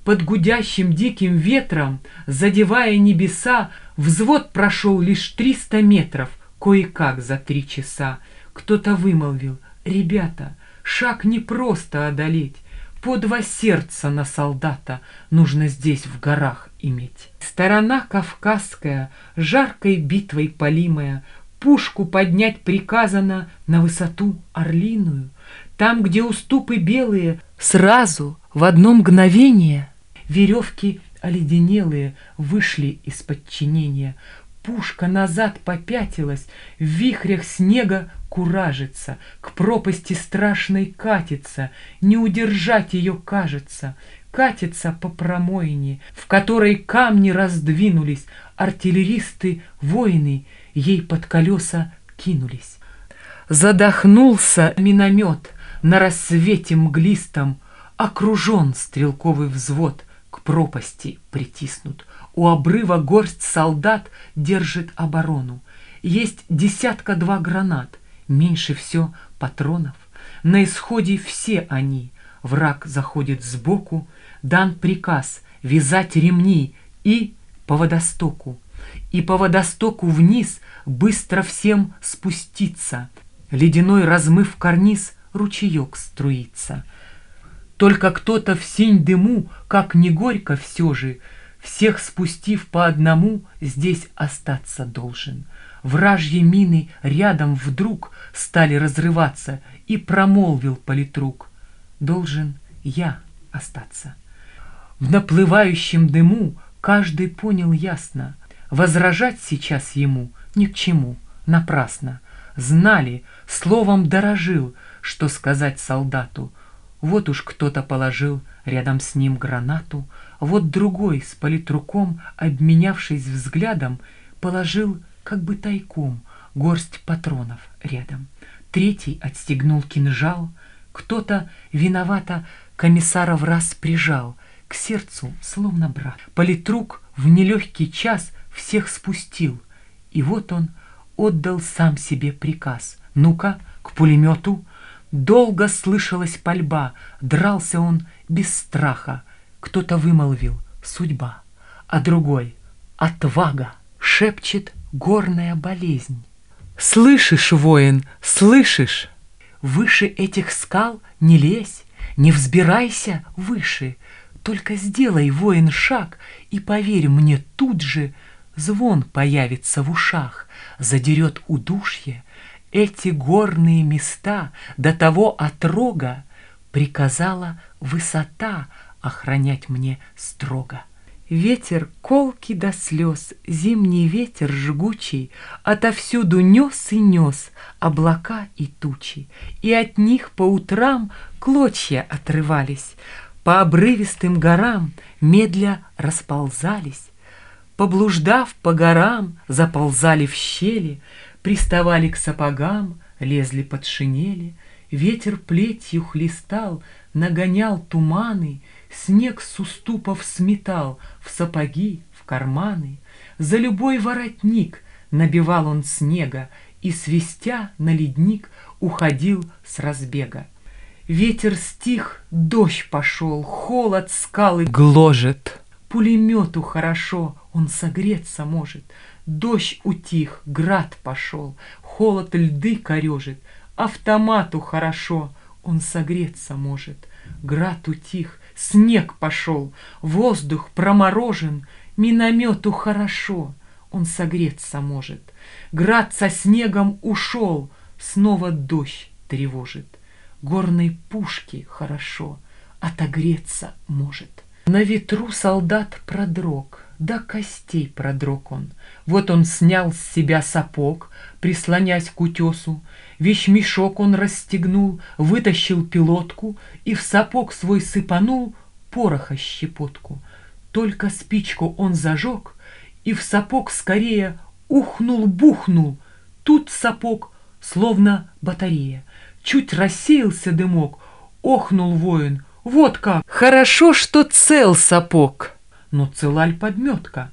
Под гудящим диким ветром, задевая небеса, взвод прошел лишь 300 метров, кое-как за 3 часа. Кто-то вымолвил: «Ребята, шаг не просто одолеть, по 2 сердца на солдата нужно здесь в горах иметь». Сторона Кавказская, жаркой битвой полимая, пушку поднять приказано на высоту орлиную. Там, где уступы белые, сразу в одно мгновение веревки оледенелые вышли из подчинения. Пушка назад попятилась, в вихрях снега куражится, к пропасти страшной катится, не удержать ее, кажется. Катится по промоине, в которой камни раздвинулись, артиллеристы, воины ей под колеса кинулись. Задохнулся миномет на рассвете мглистом, окружен стрелковый взвод, к пропасти притиснут. У обрыва горсть солдат держит оборону. Есть 10-2 гранат, меньше все патронов. На исходе все они. Враг заходит сбоку, дан приказ вязать ремни и по водостоку. И по водостоку вниз быстро всем спуститься. Ледяной, размыв карниз, ручеек струится. Только кто-то в синь дыму, как не горько все же, всех спустив по одному, здесь остаться должен. Вражьи мины рядом вдруг стали разрываться, и промолвил политрук: «Должен я остаться». В наплывающем дыму каждый понял ясно: возражать сейчас ему ни к чему, напрасно. Знали, словом дорожил, что сказать солдату. Вот уж кто-то положил рядом с ним гранату, вот другой с политруком, обменявшись взглядом, положил как бы тайком горсть патронов рядом. Третий отстегнул кинжал, кто-то виновато комиссара враз прижал к сердцу, словно брат. Политрук в нелегкий час всех спустил, и вот он отдал сам себе приказ: «Ну-ка, к пулемету». Долго слышалась пальба, дрался он без страха. Кто-то вымолвил: «Судьба», а другой: «Отвага», шепчет: «Горная болезнь». Слышишь, воин, слышишь? Выше этих скал не лезь, не взбирайся выше. Только сделай, воин, шаг, и поверь мне, тут же звон появится в ушах, задерет удушье. Эти горные места до того отрога приказала высота охранять мне строго. Ветер колкий до слез, зимний ветер жгучий, отовсюду нес и нес облака и тучи, и от них по утрам клочья отрывались, по обрывистым горам медля расползались, поблуждав по горам, заползали в щели, приставали к сапогам, лезли под шинели. Ветер плетью хлестал, нагонял туманы, снег с уступов сметал в сапоги, в карманы. За любой воротник набивал он снега и, свистя на ледник, уходил с разбега. Ветер стих, дождь пошел, холод скалы гложет. Пулемету хорошо, он согреться может. Дождь утих, град пошел, холод льды корежит. Автомату хорошо, он согреться может. Град утих, снег пошел, воздух проморожен. Миномету хорошо, он согреться может. Град со снегом ушел, снова дождь тревожит. Горной пушке хорошо, отогреться может. На ветру солдат продрог, до костей продрог он. Вот он снял с себя сапог, прислонясь к утесу. Вещмешок он расстегнул, вытащил пилотку и в сапог свой сыпанул пороха щепотку. Только спичку он зажег, и в сапог скорее ухнул-бухнул. Тут сапог, словно батарея. Чуть рассеялся дымок, охнул воин: «Вот как! Хорошо, что цел сапог!» Но цела ль подметка?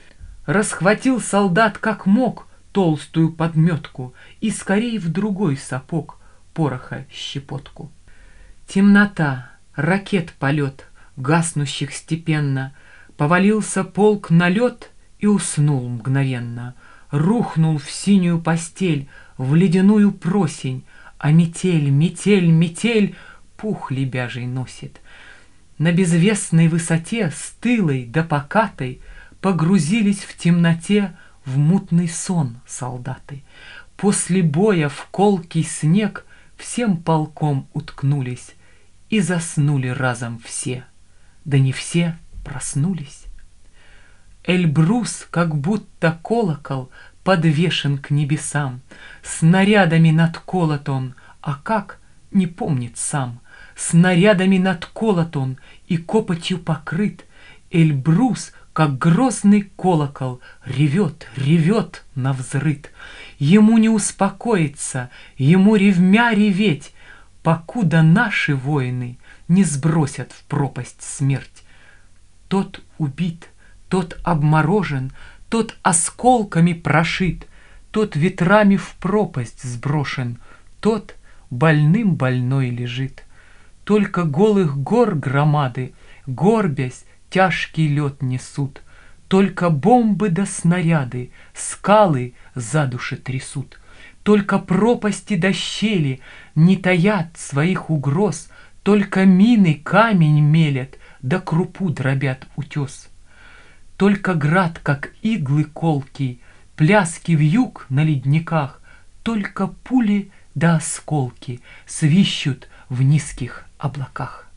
Расхватил солдат как мог толстую подметку и скорей в другой сапог пороха щепотку. Темнота, ракет полет, гаснущих степенно. Повалился полк на лед и уснул мгновенно. Рухнул в синюю постель, в ледяную просень, а метель, метель, метель пух лебяжий носит. На безвестной высоте, стылой да покатой, погрузились в темноте в мутный сон солдаты. После боя в колкий снег всем полком уткнулись и заснули разом все, да не все проснулись. Эльбрус, как будто колокол, подвешен к небесам, снарядами надколот он, а как — не помнит сам. Снарядами надколот он и копотью покрыт. Эльбрус, как грозный колокол, ревет, ревет навзрыд. Ему не успокоиться, ему ревмя реветь, покуда наши воины не сбросят в пропасть смерть. Тот убит, тот обморожен, тот осколками прошит, тот ветрами в пропасть сброшен, тот больным больной лежит. Только голых гор громады, горбясь, тяжкий лед несут, только бомбы да снаряды скалы за души трясут, только пропасти да щели не таят своих угроз, только мины камень мелят, да крупу дробят утес. Только град, как иглы колкий, пляски вьюг на ледниках, только пули да осколки свищут в низких облаках.